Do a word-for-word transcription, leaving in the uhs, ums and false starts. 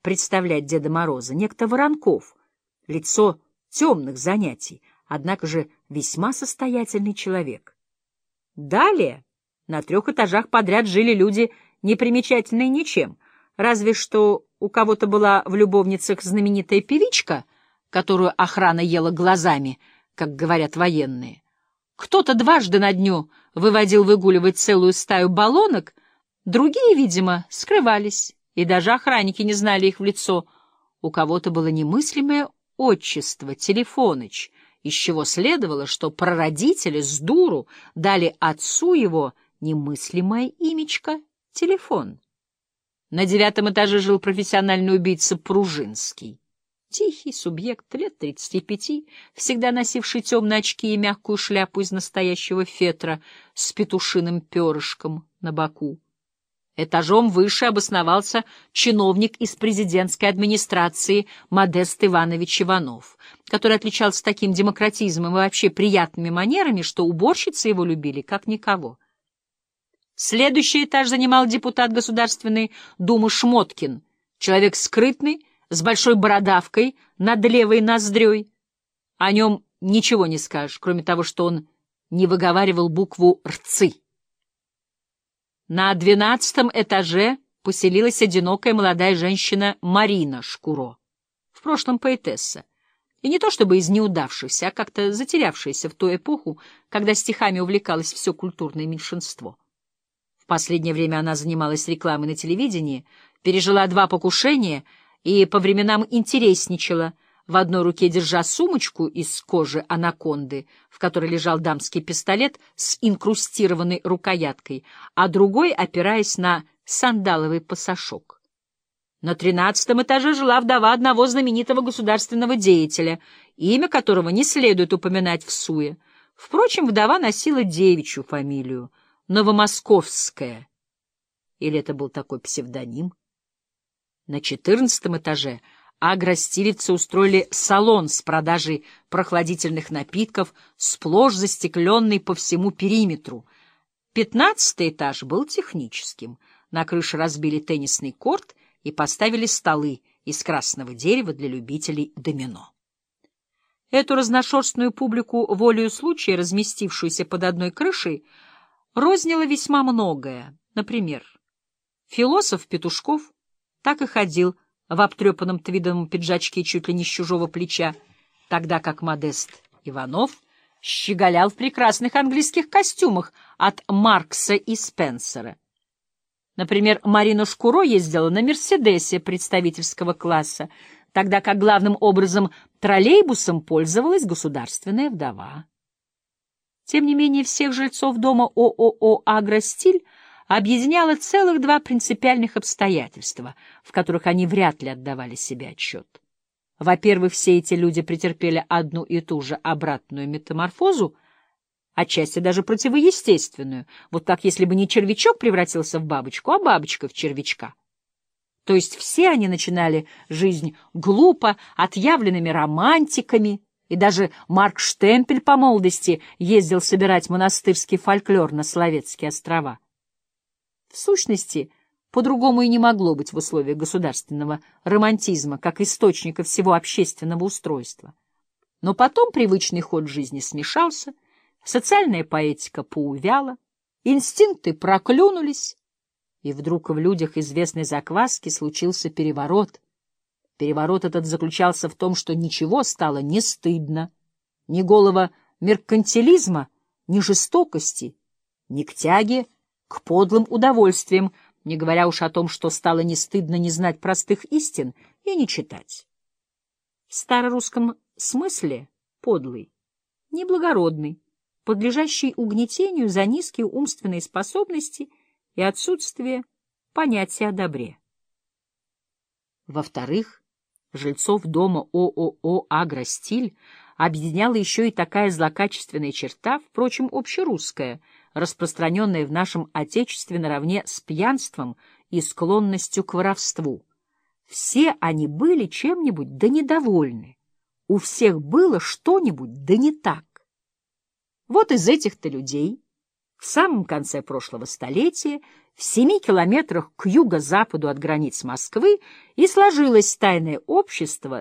представлять Деда Мороза, некто Воронков, лицо темных занятий, однако же весьма состоятельный человек. Далее на трех этажах подряд жили люди, не примечательные ничем, разве что у кого-то была в любовницах знаменитая певичка, которую охрана ела глазами, как говорят военные. Кто-то дважды на дню выводил выгуливать целую стаю баллонок, другие, видимо, скрывались, и даже охранники не знали их в лицо. У кого-то было немыслимое отчество Телефоныч, из чего следовало, что прародители с дуру дали отцу его немыслимое имечко Телефон. На девятом этаже жил профессиональный убийца Пружинский. Тихий субъект, лет тридцати пяти, всегда носивший темные очки и мягкую шляпу из настоящего фетра с петушиным перышком на боку. Этажом выше обосновался чиновник из президентской администрации Модест Иванович Иванов, который отличался таким демократизмом и вообще приятными манерами, что уборщицы его любили как никого. Следующий этаж занимал депутат Государственной Думы Шмоткин, человек скрытный, с большой бородавкой над левой ноздрёй. О нем ничего не скажешь, кроме того, что он не выговаривал букву «рцы». На двенадцатом этаже поселилась одинокая молодая женщина Марина Шкуро, в прошлом поэтесса, и не то чтобы из неудавшихся, а как-то затерявшаяся в ту эпоху, когда стихами увлекалось все культурное меньшинство. В последнее время она занималась рекламой на телевидении, пережила два покушения и по временам интересничала, в одной руке держа сумочку из кожи анаконды, в которой лежал дамский пистолет с инкрустированной рукояткой, а другой опираясь на сандаловый пасашок. На тринадцатом этаже жила вдова одного знаменитого государственного деятеля, имя которого не следует упоминать всуе. Впрочем, вдова носила девичью фамилию — Новомосковская. Или это был такой псевдоним? На четырнадцатом этаже агростилевцы устроили салон с продажей прохладительных напитков, сплошь застекленный по всему периметру. Пятнадцатый этаж был техническим. На крыше разбили теннисный корт и поставили столы из красного дерева для любителей домино. Эту разношерстную публику, волею случая, разместившуюся под одной крышей, рознило весьма многое. Например, философ Петушков так и ходил в обтрепанном твидовом пиджачке чуть ли не с чужого плеча, тогда как Модест Иванов щеголял в прекрасных английских костюмах от Маркса и Спенсера. Например, Марина Шкуро ездила на «Мерседесе» представительского класса, тогда как главным образом троллейбусом пользовалась государственная вдова. Тем не менее, всех жильцов дома ООО «Агростиль» объединяло целых два принципиальных обстоятельства, в которых они вряд ли отдавали себе отчет. Во-первых, все эти люди претерпели одну и ту же обратную метаморфозу, отчасти даже противоестественную, вот как если бы не червячок превратился в бабочку, а бабочка в червячка. То есть все они начинали жизнь глупо, отъявленными романтиками, и даже Марк Штемпель по молодости ездил собирать монастырский фольклор на Соловецкие острова. В сущности, по-другому и не могло быть в условиях государственного романтизма, как источника всего общественного устройства. Но потом привычный ход жизни смешался, социальная поэтика поувяла, инстинкты проклюнулись, и вдруг в людях известной закваски случился переворот. Переворот этот заключался в том, что ничего стало не стыдно, ни голого меркантилизма, ни жестокости, ни к тяге к подлым удовольствиям, не говоря уж о том, что стало не стыдно не знать простых истин и не читать. В старорусском смысле подлый, неблагородный, подлежащий угнетению за низкие умственные способности и отсутствие понятия о добре. Во-вторых, жильцов дома ООО «Агростиль» объединяла еще и такая злокачественная черта, впрочем, общерусская, распространенная в нашем Отечестве наравне с пьянством и склонностью к воровству. Все они были чем-нибудь да недовольны. У всех было что-нибудь да не так. Вот из этих-то людей в самом конце прошлого столетия в семи километрах к юго-западу от границ Москвы и сложилось тайное общество